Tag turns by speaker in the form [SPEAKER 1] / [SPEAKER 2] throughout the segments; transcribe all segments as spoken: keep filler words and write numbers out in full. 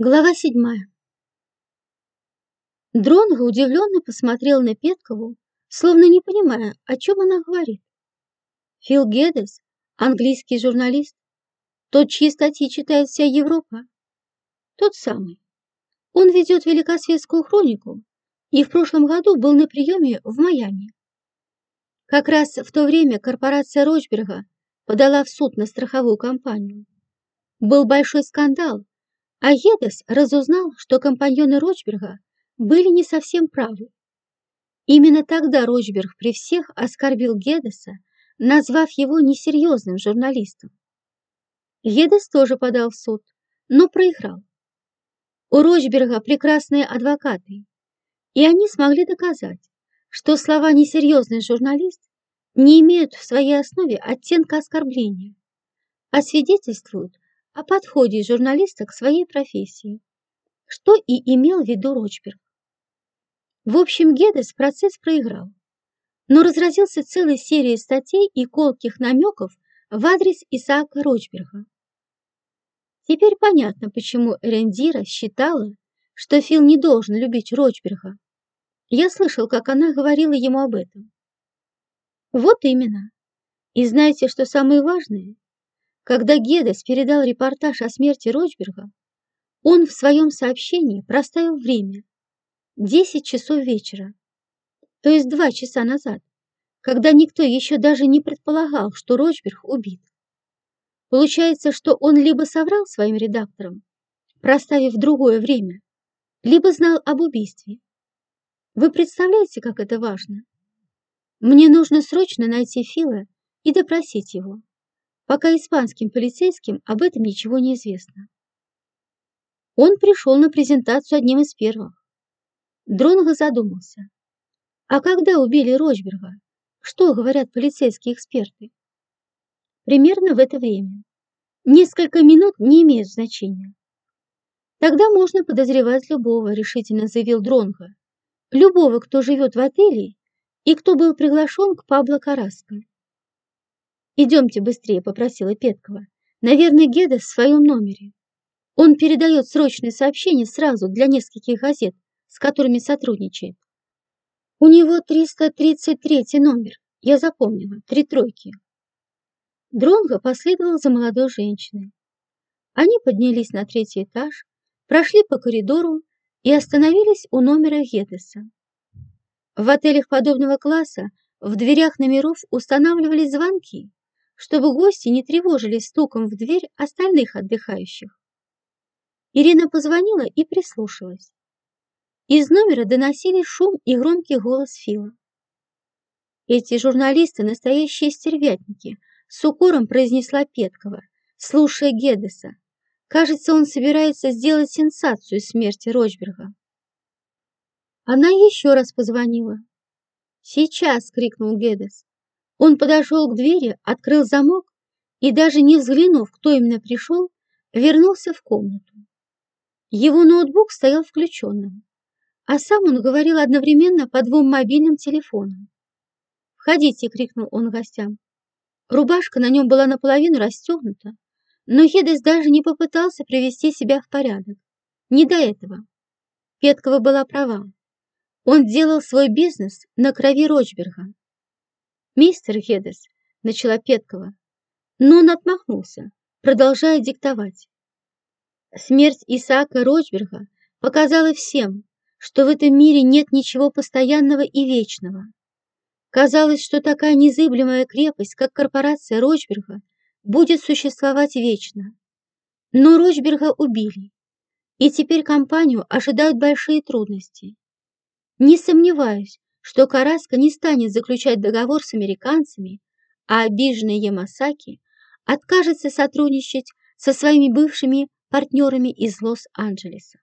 [SPEAKER 1] Глава седьмая. Дронго удивленно посмотрел на Петкову, словно не понимая, о чем она говорит. Фил Геддес, английский журналист, тот, чьи статьи читает вся Европа, тот самый. Он ведет великосветскую хронику и в прошлом году был на приеме в Майами. Как раз в то время корпорация Рочберга подала в суд на страховую компанию. Был большой скандал, а Геддес разузнал, что компаньоны Рочберга были не совсем правы. Именно тогда Рочберг при всех оскорбил Геддеса, назвав его несерьезным журналистом. Геддес тоже подал в суд, но проиграл. У Рочберга прекрасные адвокаты, и они смогли доказать, что слова «несерьезный журналист» не имеют в своей основе оттенка оскорбления, а свидетельствуют о подходе журналиста к своей профессии, что и имел в виду Рочберг. В общем, Геддес процесс проиграл, но разразился целой серией статей и колких намеков в адрес Исаака Рочберга. Теперь понятно, почему Эрендира считала, что Фил не должен любить Рочберга. Я слышал, как она говорила ему об этом. Вот именно. И знаете, что самое важное? Когда Геддес передал репортаж о смерти Рочберга, он в своем сообщении проставил время – десять часов вечера, то есть два часа назад, когда никто еще даже не предполагал, что Рочберг убит. Получается, что он либо соврал своим редакторам, проставив другое время, либо знал об убийстве. Вы представляете, как это важно? Мне нужно срочно найти Фила и допросить его, пока испанским полицейским об этом ничего не известно. Он пришел на презентацию одним из первых. Дронго задумался. А когда убили Рочберга? Что говорят полицейские эксперты? Примерно в это время. Несколько минут не имеют значения. Тогда можно подозревать любого, решительно заявил Дронго. Любого, кто живет в отеле и кто был приглашен к Пабло Карраско. «Идемте быстрее», — попросила Петкова. «Наверное, Геддес в своем номере. Он передает срочные сообщения сразу для нескольких газет, с которыми сотрудничает. У него триста тридцать третий номер, я запомнила, три тройки». Дронго последовал за молодой женщиной. Они поднялись на третий этаж, прошли по коридору и остановились у номера Геддеса. В отелях подобного класса в дверях номеров устанавливались звонки, чтобы гости не тревожились стуком в дверь остальных отдыхающих. Ирина позвонила и прислушалась. Из номера доносились шум и громкий голос Фила. «Эти журналисты – настоящие стервятники», – с укором произнесла Петкова, слушая Геддеса. «Кажется, он собирается сделать сенсацию смерти Рочберга». Она еще раз позвонила. «Сейчас!» – крикнул Геддес. Он подошел к двери, открыл замок и, даже не взглянув, кто именно пришел, вернулся в комнату. Его ноутбук стоял включенным, а сам он говорил одновременно по двум мобильным телефонам. «Входите!» – крикнул он гостям. Рубашка на нем была наполовину расстегнута, но Геддес даже не попытался привести себя в порядок. Не до этого. Петкова была права. Он делал свой бизнес на крови Рочберга. «Мистер Геддес», — начала Петкова, но он отмахнулся, продолжая диктовать. Смерть Исаака Рочберга показала всем, что в этом мире нет ничего постоянного и вечного. Казалось, что такая незыблемая крепость, как корпорация Рочберга, будет существовать вечно. Но Рочберга убили, и теперь компанию ожидают большие трудности. Не сомневаюсь, что Карраско не станет заключать договор с американцами, а обиженный Ямасаки откажется сотрудничать со своими бывшими партнерами из Лос-Анджелеса.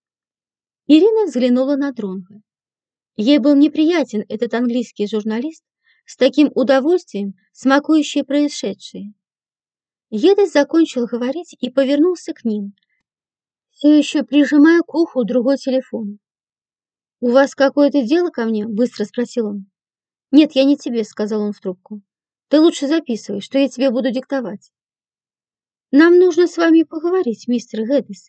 [SPEAKER 1] Ирина взглянула на Дронго. Ей был неприятен этот английский журналист, с таким удовольствием смакующий происшедшее. Геддес закончил говорить и повернулся к ним, все еще прижимая к уху другой телефон. «У вас какое-то дело ко мне?» – быстро спросил он. «Нет, я не тебе», – сказал он в трубку. «Ты лучше записывай, что я тебе буду диктовать». «Нам нужно с вами поговорить, мистер Геддес»,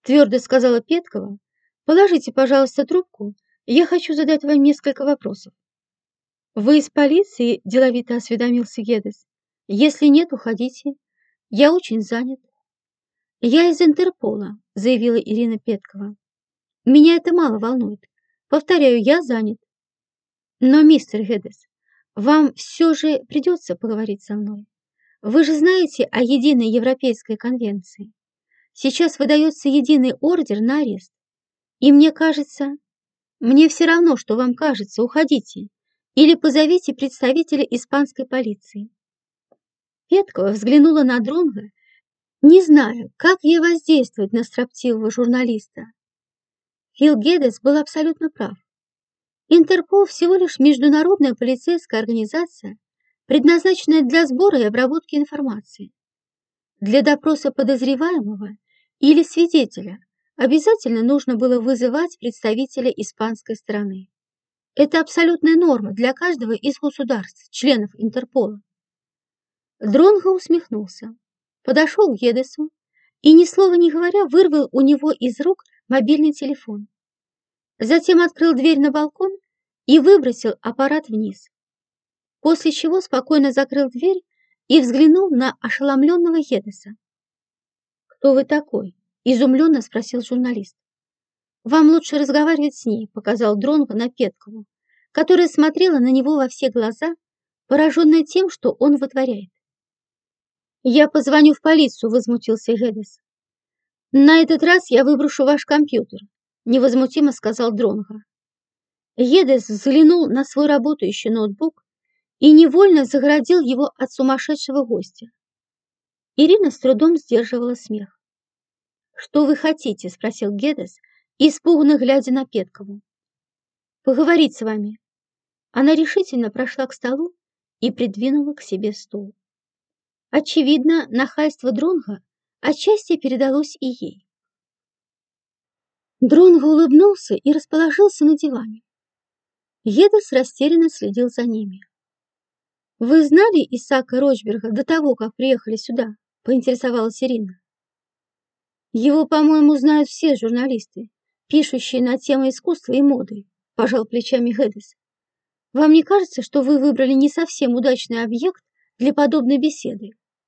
[SPEAKER 1] твердо сказала Петкова. Положите, пожалуйста, трубку, я хочу задать вам несколько вопросов. Вы из полиции? Деловито осведомился Гедес. Если нет, уходите. Я очень занят. Я из Интерпола, заявила Ирина Петкова. Меня это мало волнует. Повторяю, я занят. Но, мистер Гедес, вам все же придется поговорить со мной. Вы же знаете о единой европейской конвенции. Сейчас выдается единый ордер на арест. И мне кажется... Мне все равно, что вам кажется, уходите. Или позовите представителя испанской полиции. Петкова взглянула на Дронга, не зная, как ей воздействовать на строптивого журналиста. Фил Гедес был абсолютно прав. Интерпол всего лишь международная полицейская организация, предназначенная для сбора и обработки информации. Для допроса подозреваемого или свидетеля обязательно нужно было вызывать представителя испанской стороны. Это абсолютная норма для каждого из государств, членов Интерпола. Дронго усмехнулся, подошел к Гедесу и, ни слова не говоря, вырвал у него из рук мобильный телефон. Затем открыл дверь на балкон и выбросил аппарат вниз, после чего спокойно закрыл дверь и взглянул на ошеломленного Гедеса. «Кто вы такой?» – изумленно спросил журналист. «Вам лучше разговаривать с ней», – показал Дронго на Петкову, которая смотрела на него во все глаза, пораженная тем, что он вытворяет. «Я позвоню в полицию», – возмутился Гедес. «На этот раз я выброшу ваш компьютер», – невозмутимо сказал Дронго. Гедес взглянул на свой работающий ноутбук и невольно загородил его от сумасшедшего гостя. Ирина с трудом сдерживала смех. «Что вы хотите?» – спросил Гедес, испуганно глядя на Петкову. «Поговорить с вами». Она решительно прошла к столу и придвинула к себе стул. Очевидно, нахальство Дронго отчасти передалось и ей. Дронго улыбнулся и расположился на диване. Гедес растерянно следил за ними. «Вы знали Исаака Рочберга до того, как приехали сюда?» – поинтересовалась Ирина. «Его, по-моему, знают все журналисты, пишущие на темы искусства и моды», – пожал плечами Гедес. «Вам не кажется, что вы выбрали не совсем удачный объект для подобной беседы?»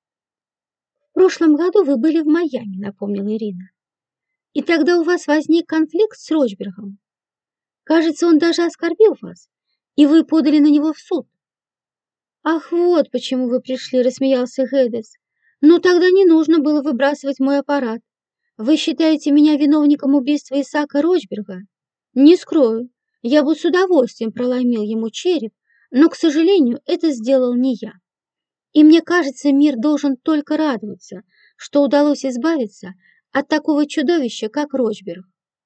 [SPEAKER 1] «В прошлом году вы были в Майами», – напомнила Ирина. «И тогда у вас возник конфликт с Рочбергом. Кажется, он даже оскорбил вас, и вы подали на него в суд». «Ах, вот почему вы пришли», – рассмеялся Гедес. «Ну тогда не нужно было выбрасывать мой аппарат. Вы считаете меня виновником убийства Исаака Рочберга? Не скрою, я бы с удовольствием проломил ему череп, но, к сожалению, это сделал не я. И мне кажется, мир должен только радоваться, что удалось избавиться от такого чудовища, как Рочберг.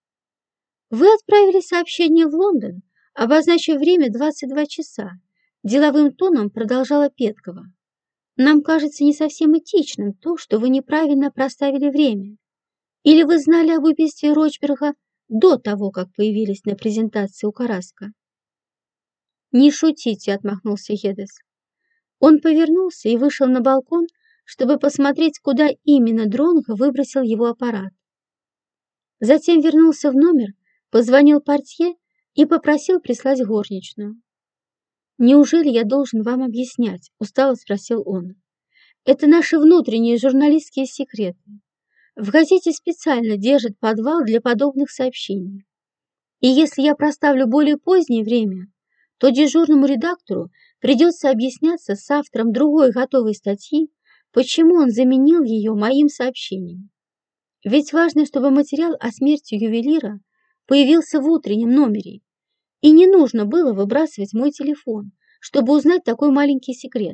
[SPEAKER 1] Вы отправили сообщение в Лондон, обозначив время двадцать два часа. Деловым тоном продолжала Петкова. Нам кажется не совсем этичным то, что вы неправильно проставили время. Или вы знали об убийстве Рочберга до того, как появились на презентации у Караско?» «Не шутите», — отмахнулся Гедес. Он повернулся и вышел на балкон, чтобы посмотреть, куда именно Дронго выбросил его аппарат. Затем вернулся в номер, позвонил портье и попросил прислать горничную. «Неужели я должен вам объяснять?» – устало спросил он. «Это наши внутренние журналистские секреты. В газете специально держат подвал для подобных сообщений. И если я проставлю более позднее время, то дежурному редактору придется объясняться с автором другой готовой статьи, почему он заменил ее моим сообщением. Ведь важно, чтобы материал о смерти ювелира появился в утреннем номере, и не нужно было выбрасывать мой телефон, чтобы узнать такой маленький секрет».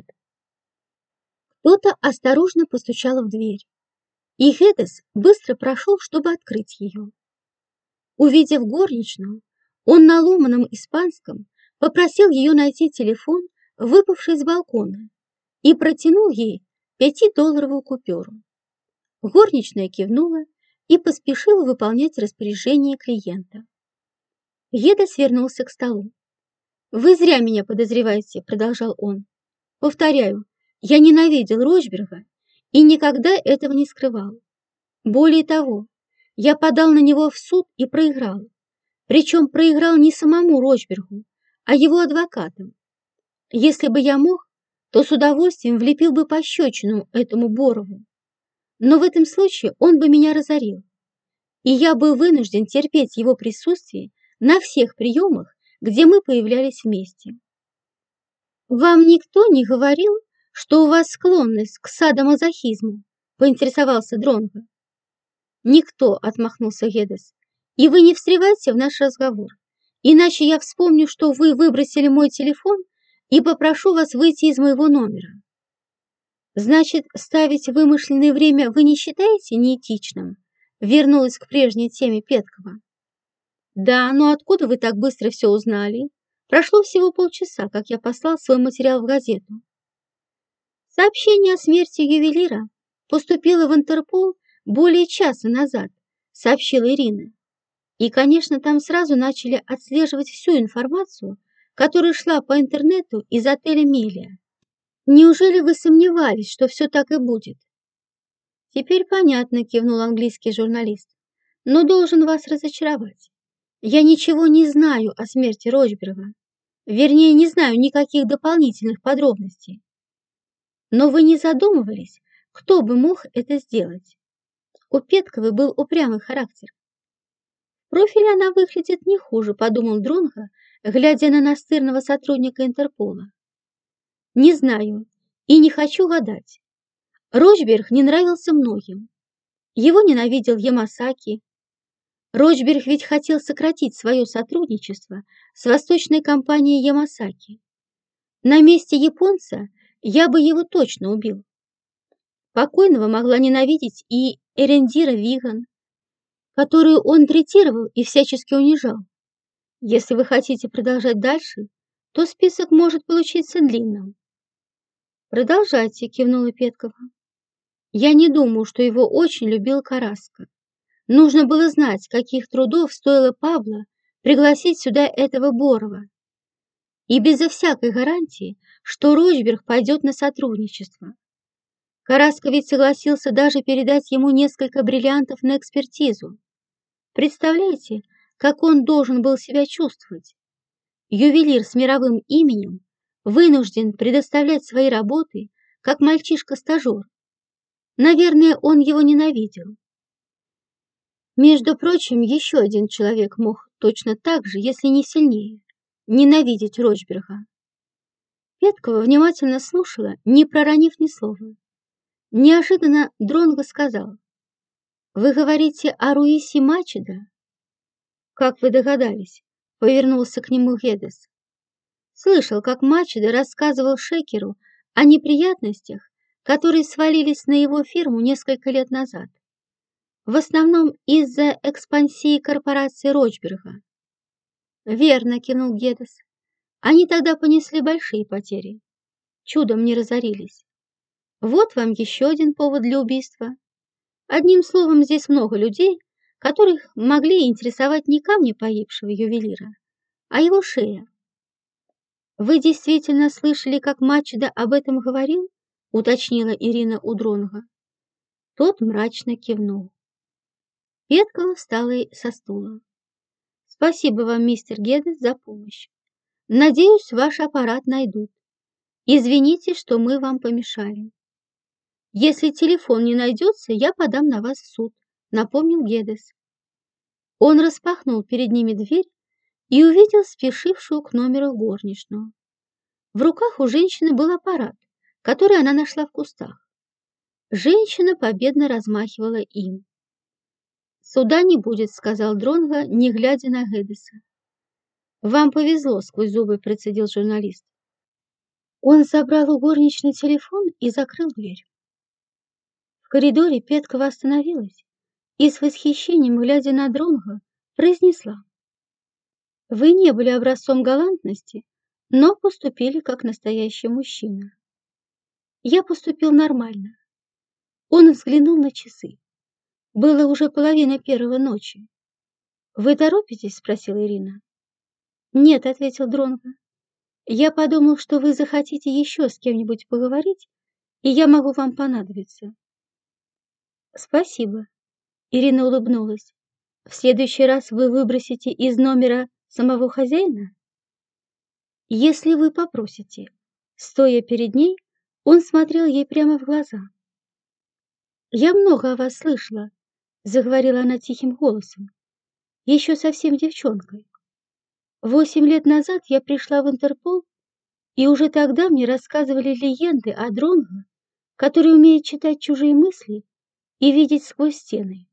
[SPEAKER 1] Кто-то осторожно постучал в дверь, и Гедес быстро прошел, чтобы открыть ее. Увидев горничную, он на ломаном испанском попросил ее найти телефон, выпавший с балкона, и протянул ей пятидолларовую купюру. Горничная кивнула и поспешила выполнять распоряжение клиента. Гедес вернулся к столу. «Вы зря меня подозреваете», — продолжал он. «Повторяю, я ненавидел Рочберга и никогда этого не скрывал. Более того, Я подал на него в суд и проиграл. Причем проиграл не самому Рочбергу, а его адвокатам. Если бы я мог, то с удовольствием влепил бы пощечину этому Борову. Но в этом случае он бы меня разорил. И я был вынужден терпеть его присутствие на всех приемах, где мы появлялись вместе. «Вам никто не говорил, что у вас склонность к садомазохизму?» — поинтересовался Дронго. «Никто», — отмахнулся Гедес. «И вы не встревайте в наш разговор, иначе я вспомню, что вы выбросили мой телефон и попрошу вас выйти из моего номера». «Значит, ставить вымышленное время вы не считаете неэтичным?» Вернулась к прежней теме Петкова. «Да, но откуда вы так быстро все узнали? Прошло всего полчаса, как я послал свой материал в газету». «Сообщение о смерти ювелира поступило в Интерпол более часа назад», сообщила Ирина. «И, конечно, там сразу начали отслеживать всю информацию, которая шла по интернету из отеля «Мелия». Неужели вы сомневались, что все так и будет?» «Теперь понятно», — кивнул английский журналист. «Но должен вас разочаровать. Я ничего не знаю о смерти Рочберга. Вернее, не знаю никаких дополнительных подробностей. Но вы не задумывались, кто бы мог это сделать? У Петковой был упрямый характер. В профиле она выглядит не хуже», — подумал Дронго, глядя на настырного сотрудника Интерпола. «Не знаю и не хочу гадать. Рочберг не нравился многим. Его ненавидел Ямасаки. Рочберг ведь хотел сократить свое сотрудничество с восточной компанией Ямасаки. На месте японца я бы его точно убил. Покойного могла ненавидеть и Эрендира Виган, которую он третировал и всячески унижал. Если вы хотите продолжать дальше, то список может получиться длинным». «Продолжайте», — кивнула Петкова. «Я не думаю, что его очень любил Караско. Нужно было знать, каких трудов стоило Пабло пригласить сюда этого Борова. И безо всякой гарантии, что Рочберг пойдет на сотрудничество. Караско ведь согласился даже передать ему несколько бриллиантов на экспертизу. Представляете, как он должен был себя чувствовать? Ювелир с мировым именем вынужден предоставлять свои работы, как мальчишка-стажер. Наверное, он его ненавидел. Между прочим, еще один человек мог точно так же, если не сильнее, ненавидеть Рочберга». Петкова внимательно слушала, не проронив ни слова. Неожиданно Дронго сказал: «Вы говорите о Руисе Мачедо?» «Как вы догадались?» — повернулся к нему Гедес. «Слышал, как Мачедо рассказывал Шекеру о неприятностях, которые свалились на его фирму несколько лет назад. В основном из-за экспансии корпорации Рочберга». «Верно», — кивнул Гедес. «Они тогда понесли большие потери. Чудом не разорились. Вот вам еще один повод для убийства. Одним словом, здесь много людей, которых могли интересовать не камни погибшего ювелира, а его шея». «Вы действительно слышали, как Мачедо об этом говорил?» — уточнила Ирина у Дронго. Тот мрачно кивнул. Петкова встала со стула. «Спасибо вам, мистер Гедес, за помощь. Надеюсь, ваш аппарат найдут. Извините, что мы вам помешали. Если телефон не найдется, я подам на вас в суд», — напомнил Гедес. Он распахнул перед ними дверь и увидел спешившую к номеру горничную. В руках у женщины был аппарат, который она нашла в кустах. Женщина победно размахивала им. «Суда не будет», — сказал Дронго, не глядя на Гедеса. «Вам повезло», — сквозь зубы процедил журналист. Он забрал у горничной телефон и закрыл дверь. В коридоре Петкова остановилась и с восхищением, глядя на Дронго, произнесла: «Вы не были образцом галантности, но поступили как настоящий мужчина». «Я поступил нормально». Он взглянул на часы. Было уже половина первого ночи. «Вы торопитесь?» — спросила Ирина. «Нет», — ответил Дронго. «Я подумал, что вы захотите еще с кем-нибудь поговорить, и я могу вам понадобиться». «Спасибо. Ирина улыбнулась. В следующий раз вы выбросите из номера самого хозяина? Если вы попросите. Стоя перед ней, он смотрел ей прямо в глаза. «Я много о вас слышала», — заговорила она тихим голосом, еще совсем девчонкой. «Восемь лет назад я пришла в Интерпол, и уже тогда мне рассказывали легенды о Дронго, который умеет читать чужие мысли и видеть сквозь стены.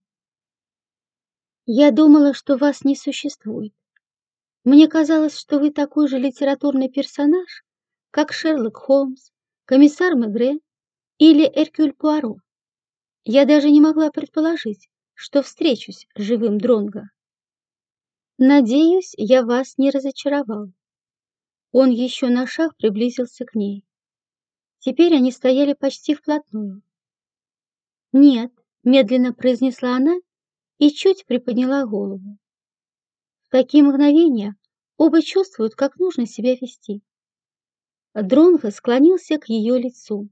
[SPEAKER 1] Я думала, что вас не существует. Мне казалось, что вы такой же литературный персонаж, как Шерлок Холмс, комиссар Мегре или Эркюль Пуаро. Я даже не могла предположить, что встречусь с живым Дронго. Надеюсь, я вас не разочаровал». Он еще на шаг приблизился к ней. Теперь они стояли почти вплотную. «Нет», — медленно произнесла она и чуть приподняла голову. В такие мгновения оба чувствуют, как нужно себя вести. Дронго склонился к ее лицу.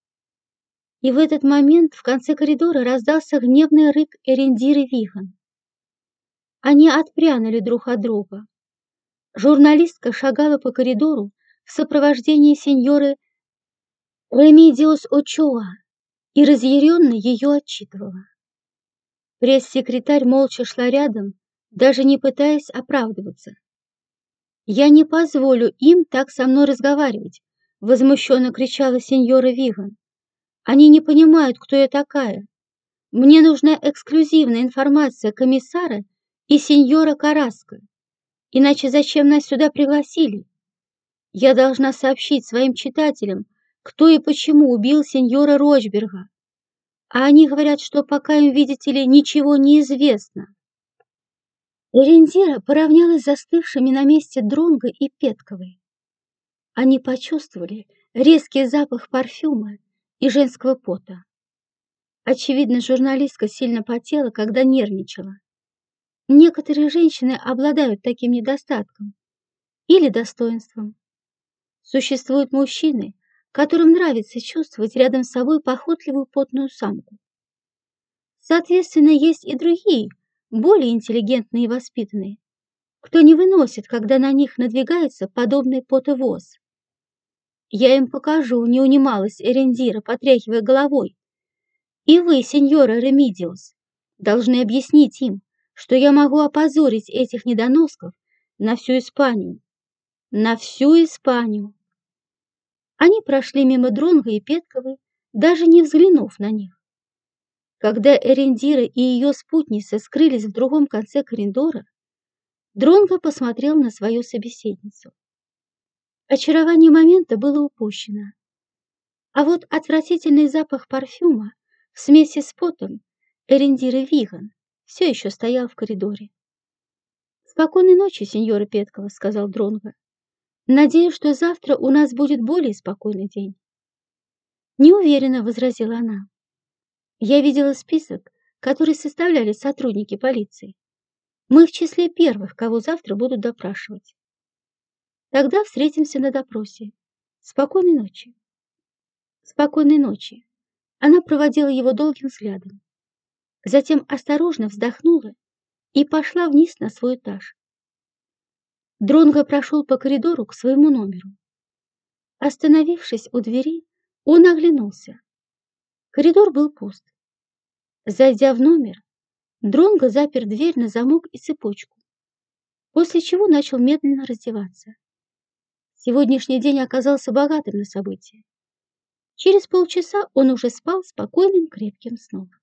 [SPEAKER 1] И в этот момент в конце коридора раздался гневный рык Эрендиры Виган. Они отпрянули друг от друга. Журналистка шагала по коридору в сопровождении сеньоры Ремидиос Очоа и разъяренно ее отчитывала. Пресс-секретарь молча шла рядом, даже не пытаясь оправдываться. «Я не позволю им так со мной разговаривать», — возмущенно кричала сеньора Виган. «Они не понимают, кто я такая. Мне нужна эксклюзивная информация комиссара и сеньора Караско. Иначе зачем нас сюда пригласили? Я должна сообщить своим читателям, кто и почему убил сеньора Рочберга. А они говорят, что пока им, видите ли, ничего не известно». Эрендира поравнялась с застывшими на месте Дронго и Петковой. Они почувствовали резкий запах парфюма и женского пота. Очевидно, журналистка сильно потела, когда нервничала. Некоторые женщины обладают таким недостатком или достоинством. Существуют мужчины, которым нравится чувствовать рядом с собой похотливую потную самку. Соответственно, есть и другие, более интеллигентные и воспитанные, кто не выносит, когда на них надвигается подобный потовоз. «Я им покажу», — не унималась Эрендира, потряхивая головой. «И вы, сеньора Ремидиос, должны объяснить им, что я могу опозорить этих недоносков на всю Испанию. На всю Испанию». Они прошли мимо Дронго и Петковой, даже не взглянув на них. Когда Эрендира и ее спутница скрылись в другом конце коридора, Дронго посмотрел на свою собеседницу. Очарование момента было упущено. А вот отвратительный запах парфюма в смеси с потом Эрендиры Виган все еще стоял в коридоре. «Спокойной ночи, сеньора Петкова», — сказал Дронго. «Надеюсь, что завтра у нас будет более спокойный день». «Не уверена», — возразила она. «Я видела список, который составляли сотрудники полиции. Мы в числе первых, кого завтра будут допрашивать. Тогда встретимся на допросе. Спокойной ночи». «Спокойной ночи». Она проводила его долгим взглядом. Затем осторожно вздохнула и пошла вниз на свой этаж. Дронго прошел по коридору к своему номеру. Остановившись у двери, он оглянулся. Коридор был пуст. Зайдя в номер, Дронго запер дверь на замок и цепочку, после чего начал медленно раздеваться. Сегодняшний день оказался богатым на события. Через полчаса он уже спал спокойным крепким сном.